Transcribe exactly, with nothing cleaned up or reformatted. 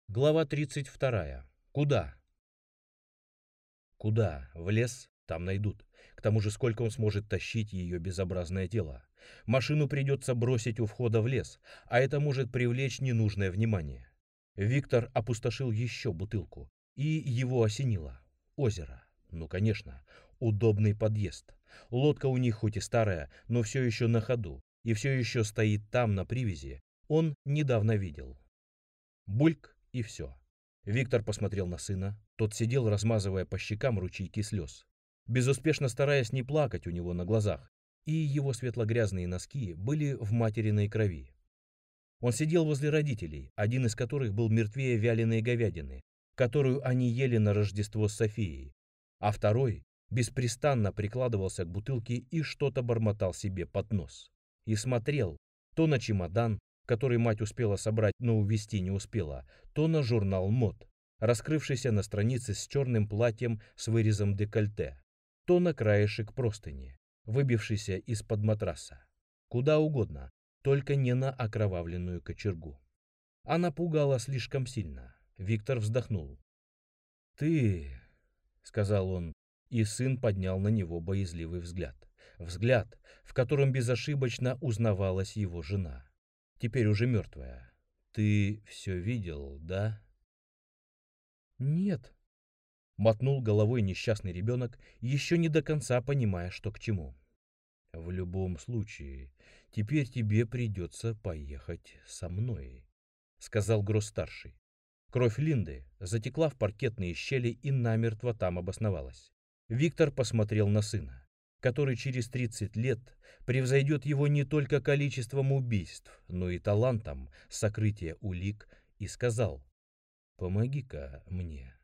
Глава тридцать вторая. Куда? Куда? В лес? Там найдут. К тому же, сколько он сможет тащить ее безобразное тело? Машину придется бросить у входа в лес, а это может привлечь ненужное внимание. Виктор опустошил еще бутылку, и его осенило. Озеро. Ну, конечно, удобный подъезд. Лодка у них хоть и старая, но все еще на ходу, и все еще стоит там на привязи. Он недавно видел. Бульк, и все. Виктор посмотрел на сына. Тот сидел, размазывая по щекам ручейки слез, безуспешно стараясь не плакать у него на глазах, и его светло-грязные носки были в материной крови. Он сидел возле родителей, один из которых был мертвее вяленой говядины, которую они ели на Рождество с Софией, а второй беспрестанно прикладывался к бутылке и что-то бормотал себе под нос. И смотрел то на чемодан, который мать успела собрать, но увезти не успела, то на журнал мод, раскрывшийся на странице с черным платьем с вырезом декольте, то на краешек простыни, выбившийся из-под матраса. Куда угодно, только не на окровавленную кочергу. Она пугала слишком сильно. Виктор вздохнул. «Ты...» — сказал он, и сын поднял на него боязливый взгляд. Взгляд, в котором безошибочно узнавалась его жена. Теперь уже мертвая. «Ты все видел, да?» «Нет», — мотнул головой несчастный ребенок, еще не до конца понимая, что к чему. «В любом случае, теперь тебе придется поехать со мной», — сказал Гросс-старший. Кровь Линды затекла в паркетные щели и намертво там обосновалась. Виктор посмотрел на сына, который через тридцать лет превзойдет его не только количеством убийств, но и талантом сокрытия улик, и сказал: «Помоги-ка мне».